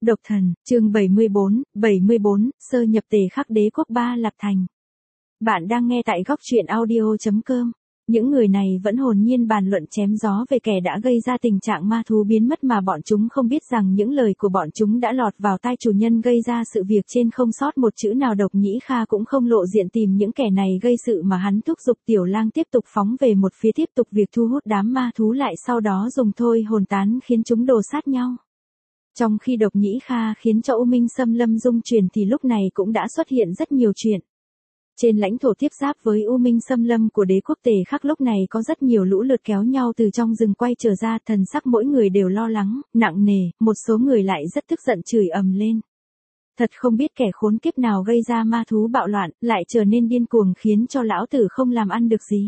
Độc thần, chương 74, sơ nhập Tề Khắc Đế quốc Ba Lạp Thành. Bạn đang nghe tại góc truyện audio.com. Những người này vẫn hồn nhiên bàn luận chém gió về kẻ đã gây ra tình trạng ma thú biến mất mà bọn chúng không biết rằng những lời của bọn chúng đã lọt vào tai chủ nhân gây ra sự việc trên không sót một chữ nào. Độc Nhĩ Kha cũng không lộ diện tìm những kẻ này gây sự mà hắn thúc giục Tiểu Lang tiếp tục phóng về một phía, tiếp tục việc thu hút đám ma thú lại, sau đó dùng thôi hồn tán khiến chúng đồ sát nhau. Trong khi Độc Nhĩ Kha khiến cho U Minh Xâm Lâm rung chuyển thì lúc này cũng đã xuất hiện rất nhiều chuyện. Trên lãnh thổ tiếp giáp với U Minh Xâm Lâm của đế quốc Tề Khắc lúc này có rất nhiều lũ lượt kéo nhau từ trong rừng quay trở ra, thần sắc mỗi người đều lo lắng, nặng nề, một số người lại rất tức giận chửi ầm lên. Thật không biết kẻ khốn kiếp nào gây ra ma thú bạo loạn, lại trở nên điên cuồng khiến cho lão tử không làm ăn được gì.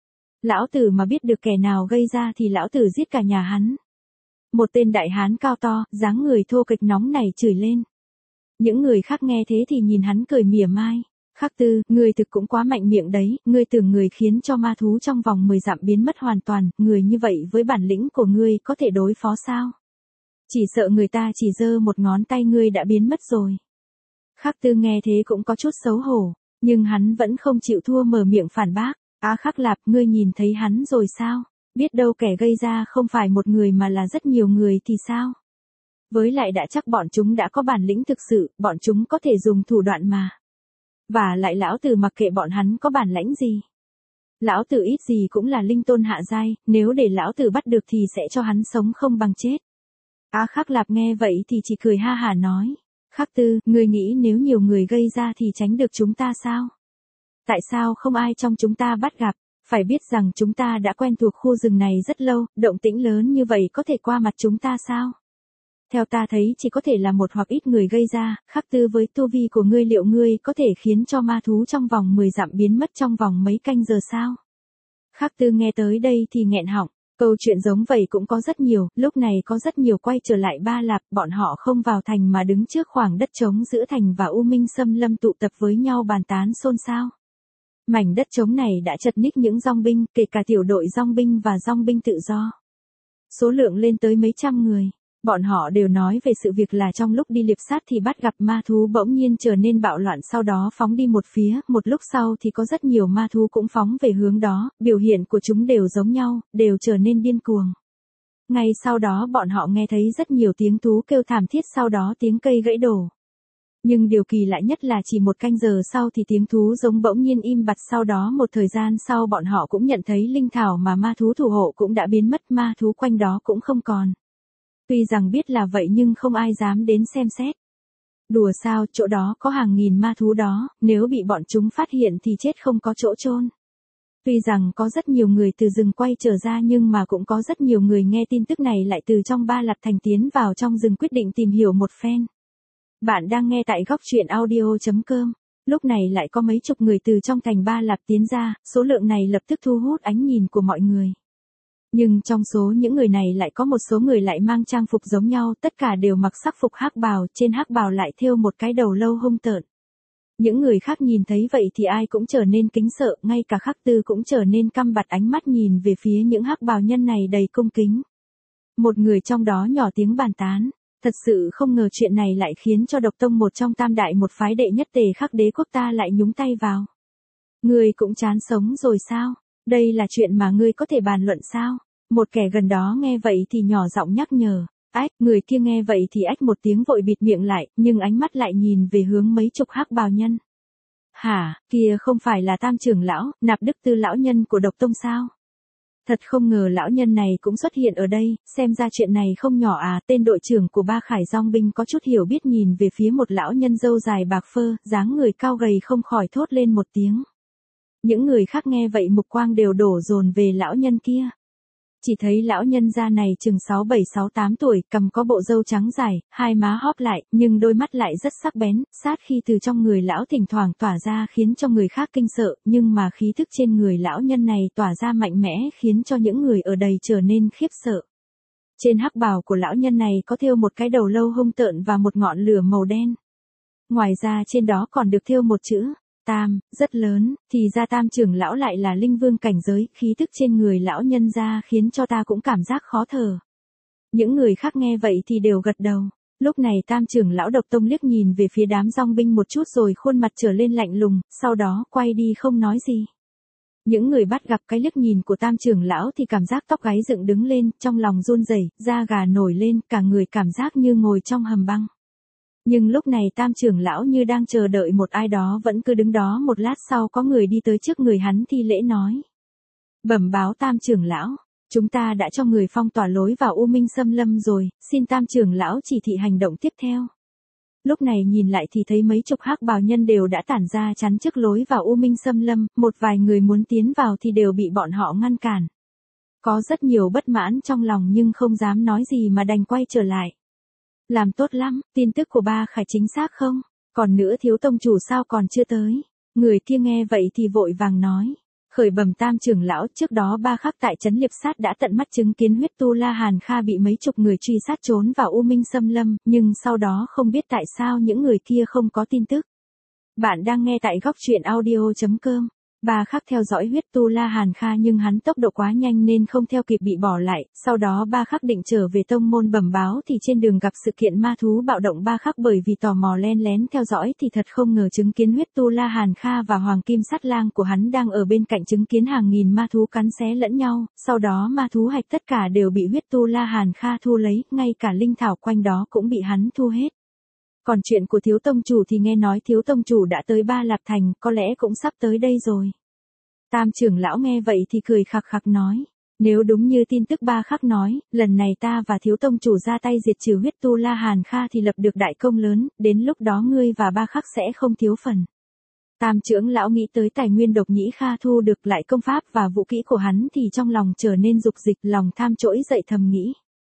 Lão tử mà biết được kẻ nào gây ra thì lão tử giết cả nhà hắn. Một tên đại hán cao to, dáng người thô kệch nóng này chửi lên. Những người khác nghe thế thì nhìn hắn cười mỉa mai. Khắc Tư, ngươi thực cũng quá mạnh miệng đấy, ngươi tưởng người khiến cho ma thú trong vòng 10 dặm biến mất hoàn toàn, người như vậy với bản lĩnh của ngươi có thể đối phó sao? Chỉ sợ người ta chỉ giơ một ngón tay ngươi đã biến mất rồi. Khắc Tư nghe thế cũng có chút xấu hổ, nhưng hắn vẫn không chịu thua, mở miệng phản bác. Khắc Lạp, ngươi nhìn thấy hắn rồi sao? Biết đâu kẻ gây ra không phải một người mà là rất nhiều người thì sao? Với lại đã chắc bọn chúng đã có bản lĩnh thực sự, bọn chúng có thể dùng thủ đoạn mà. Và lại lão tử mặc kệ bọn hắn có bản lãnh gì. Lão tử ít gì cũng là linh tôn hạ giai, nếu để lão tử bắt được thì sẽ cho hắn sống không bằng chết. Khắc Lạp nghe vậy thì chỉ cười ha hả nói. Khắc Tư, ngươi nghĩ nếu nhiều người gây ra thì tránh được chúng ta sao? Tại sao không ai trong chúng ta bắt gặp? Phải biết rằng chúng ta đã quen thuộc khu rừng này rất lâu, động tĩnh lớn như vậy có thể qua mặt chúng ta sao? Theo ta thấy chỉ có thể là một hoặc ít người gây ra. Khắc Tư, với tu vi của ngươi liệu ngươi có thể khiến cho ma thú trong vòng 10 dặm biến mất trong vòng mấy canh giờ sao? Khắc Tư nghe tới đây thì nghẹn họng, câu chuyện giống vậy cũng có rất nhiều, lúc này có rất nhiều quay trở lại Ba Lạp, bọn họ không vào thành mà đứng trước khoảng đất trống giữa thành và U Minh Xâm Lâm tụ tập với nhau bàn tán xôn xao. Mảnh đất trống này đã chật ních những dong binh, kể cả tiểu đội dong binh và dong binh tự do. Số lượng lên tới mấy trăm người. Bọn họ đều nói về sự việc là trong lúc đi liệp sát thì bắt gặp ma thú bỗng nhiên trở nên bạo loạn, sau đó phóng đi một phía, một lúc sau thì có rất nhiều ma thú cũng phóng về hướng đó, biểu hiện của chúng đều giống nhau, đều trở nên điên cuồng. Ngay sau đó bọn họ nghe thấy rất nhiều tiếng thú kêu thảm thiết, sau đó tiếng cây gãy đổ. Nhưng điều kỳ lạ nhất là chỉ một canh giờ sau thì tiếng thú giống bỗng nhiên im bặt, sau đó một thời gian sau bọn họ cũng nhận thấy linh thảo mà ma thú thủ hộ cũng đã biến mất, ma thú quanh đó cũng không còn. Tuy rằng biết là vậy nhưng không ai dám đến xem xét. Đùa sao, chỗ đó có hàng nghìn ma thú đó, nếu bị bọn chúng phát hiện thì chết không có chỗ chôn. Tuy rằng có rất nhiều người từ rừng quay trở ra nhưng mà cũng có rất nhiều người nghe tin tức này lại từ trong Ba Lạp Thành tiến vào trong rừng quyết định tìm hiểu một phen. Bạn đang nghe tại góc truyện audio.com. Lúc này lại có mấy chục người từ trong thành Ba Lạp tiến ra, số lượng này lập tức thu hút ánh nhìn của mọi người. Nhưng trong số những người này lại có một số người lại mang trang phục giống nhau, tất cả đều mặc sắc phục hắc bào, trên hắc bào lại thêu một cái đầu lâu hung tợn. Những người khác nhìn thấy vậy thì ai cũng trở nên kính sợ, ngay cả Khắc Tư cũng trở nên căm bặt ánh mắt nhìn về phía những hắc bào nhân này đầy cung kính. Một người trong đó nhỏ tiếng bàn tán. Thật sự không ngờ chuyện này lại khiến cho Độc Tông, một trong tam đại một phái đệ nhất Tề Khắc đế quốc ta lại nhúng tay vào. Ngươi cũng chán sống rồi sao? Đây là chuyện mà ngươi có thể bàn luận sao? Một kẻ gần đó nghe vậy thì nhỏ giọng nhắc nhở. Người kia nghe vậy thì ách một tiếng vội bịt miệng lại, nhưng ánh mắt lại nhìn về hướng mấy chục hắc bào nhân. Hả, kia không phải là Tam trưởng lão, Nạp Đức Tư lão nhân của Độc Tông sao? Thật không ngờ lão nhân này cũng xuất hiện ở đây, xem ra chuyện này không nhỏ à. Tên đội trưởng của Ba Khải dong binh có chút hiểu biết nhìn về phía một lão nhân râu dài bạc phơ, dáng người cao gầy không khỏi thốt lên một tiếng. Những người khác nghe vậy mục quang đều đổ dồn về lão nhân kia. Chỉ thấy lão nhân da này chừng 67-68 tuổi, cầm có bộ râu trắng dài, hai má hóp lại, nhưng đôi mắt lại rất sắc bén, sát khi từ trong người lão thỉnh thoảng tỏa ra khiến cho người khác kinh sợ, nhưng mà khí thức trên người lão nhân này tỏa ra mạnh mẽ khiến cho những người ở đây trở nên khiếp sợ. Trên hắc bào của lão nhân này có thêu một cái đầu lâu hung tợn và một ngọn lửa màu đen. Ngoài ra trên đó còn được thêu một chữ Tam, rất lớn, thì ra Tam trưởng lão lại là linh vương cảnh giới, khí tức trên người lão nhân ra khiến cho ta cũng cảm giác khó thở. Những người khác nghe vậy thì đều gật đầu. Lúc này Tam trưởng lão Độc Tông liếc nhìn về phía đám dòng binh một chút rồi khuôn mặt trở lên lạnh lùng, sau đó quay đi không nói gì. Những người bắt gặp cái liếc nhìn của Tam trưởng lão thì cảm giác tóc gáy dựng đứng lên, trong lòng run rẩy, da gà nổi lên, cả người cảm giác như ngồi trong hầm băng. Nhưng lúc này Tam trưởng lão như đang chờ đợi một ai đó vẫn cứ đứng đó, một lát sau có người đi tới trước người hắn thi lễ nói. Bẩm báo Tam trưởng lão, chúng ta đã cho người phong tỏa lối vào U Minh Xâm Lâm rồi, xin Tam trưởng lão chỉ thị hành động tiếp theo. Lúc này nhìn lại thì thấy mấy chục hắc bào nhân đều đã tản ra chắn trước lối vào U Minh Xâm Lâm, một vài người muốn tiến vào thì đều bị bọn họ ngăn cản. Có rất nhiều bất mãn trong lòng nhưng không dám nói gì mà đành quay trở lại. Làm tốt lắm, tin tức của Ba Khải chính xác không? Còn nữa thiếu tông chủ sao còn chưa tới? Người kia nghe vậy thì vội vàng nói. Khởi bẩm Tam trưởng lão, trước đó Ba Khắc tại trấn Liệp Sát đã tận mắt chứng kiến huyết tu La Hàn Kha bị mấy chục người truy sát trốn vào U Minh Xâm Lâm, nhưng sau đó không biết tại sao những người kia không có tin tức. Bạn đang nghe tại góc truyện audio.com. Ba Khắc theo dõi huyết tu La Hàn Kha nhưng hắn tốc độ quá nhanh nên không theo kịp bị bỏ lại, sau đó Ba Khắc định trở về tông môn bẩm báo thì trên đường gặp sự kiện ma thú bạo động. Ba Khắc bởi vì tò mò len lén theo dõi thì thật không ngờ chứng kiến huyết tu La Hàn Kha và Hoàng Kim Sát Lang của hắn đang ở bên cạnh chứng kiến hàng nghìn ma thú cắn xé lẫn nhau, sau đó ma thú hạch tất cả đều bị huyết tu La Hàn Kha thu lấy, ngay cả linh thảo quanh đó cũng bị hắn thu hết. Còn chuyện của thiếu tông chủ thì nghe nói thiếu tông chủ đã tới Ba Lạp Thành, có lẽ cũng sắp tới đây rồi. Tam trưởng lão nghe vậy thì cười khặc khặc nói, nếu đúng như tin tức Ba Khắc nói, lần này ta và thiếu tông chủ ra tay diệt trừ huyết tu La Hàn Kha thì lập được đại công lớn, đến lúc đó ngươi và Ba Khắc sẽ không thiếu phần. Tam trưởng lão nghĩ tới tài nguyên Độc Nhĩ Kha thu được lại công pháp và vũ kỹ của hắn thì trong lòng trở nên dục dịch, lòng tham trỗi dậy thầm nghĩ.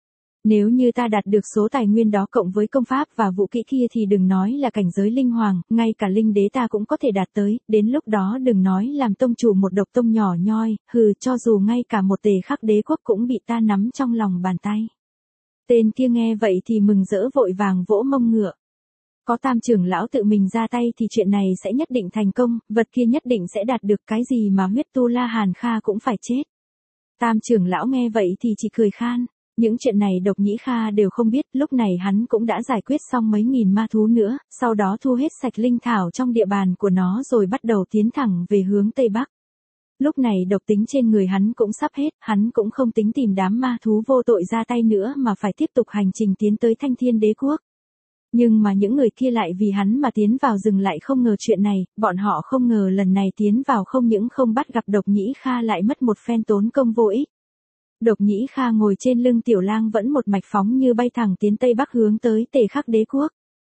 Nếu như ta đạt được số tài nguyên đó cộng với công pháp và vũ kỹ kia thì đừng nói là cảnh giới linh hoàng, ngay cả linh đế ta cũng có thể đạt tới, đến lúc đó đừng nói làm tông chủ một độc tông nhỏ nhoi, cho dù ngay cả một Tề Khắc đế quốc cũng bị ta nắm trong lòng bàn tay. Tên kia nghe vậy thì mừng rỡ vội vàng vỗ mông ngựa. Có Tam trưởng lão tự mình ra tay thì chuyện này sẽ nhất định thành công, vật kia nhất định sẽ đạt được, cái gì mà huyết tu La Hàn Kha cũng phải chết. Tam trưởng lão nghe vậy thì chỉ cười khan. Những chuyện này Độc Nhĩ Kha đều không biết, lúc này hắn cũng đã giải quyết xong mấy nghìn ma thú nữa, sau đó thu hết sạch linh thảo trong địa bàn của nó rồi bắt đầu tiến thẳng về hướng Tây Bắc. Lúc này độc tính trên người hắn cũng sắp hết, hắn cũng không tính tìm đám ma thú vô tội ra tay nữa mà phải tiếp tục hành trình tiến tới Thanh Thiên Đế Quốc. Nhưng mà những người kia lại vì hắn mà tiến vào rừng lại không ngờ chuyện này, bọn họ không ngờ lần này tiến vào không những không bắt gặp Độc Nhĩ Kha lại mất một phen tốn công vô ích. Độc Nhĩ Kha ngồi trên lưng Tiểu Lang vẫn một mạch phóng như bay thẳng tiến Tây Bắc hướng tới Tề Khắc đế quốc.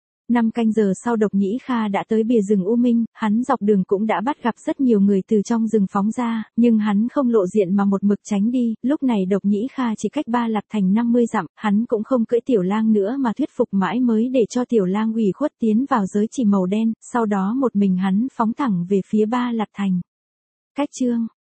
5 canh giờ sau Độc Nhĩ Kha đã tới bìa rừng U Minh, hắn dọc đường cũng đã bắt gặp rất nhiều người từ trong rừng phóng ra, nhưng hắn không lộ diện mà một mực tránh đi, lúc này Độc Nhĩ Kha chỉ cách Ba Lạp Thành 50 dặm, hắn cũng không cưỡi Tiểu Lang nữa mà thuyết phục mãi mới để cho Tiểu Lang ủy khuất tiến vào giới chỉ màu đen, sau đó một mình hắn phóng thẳng về phía Ba Lạp Thành. Cách chương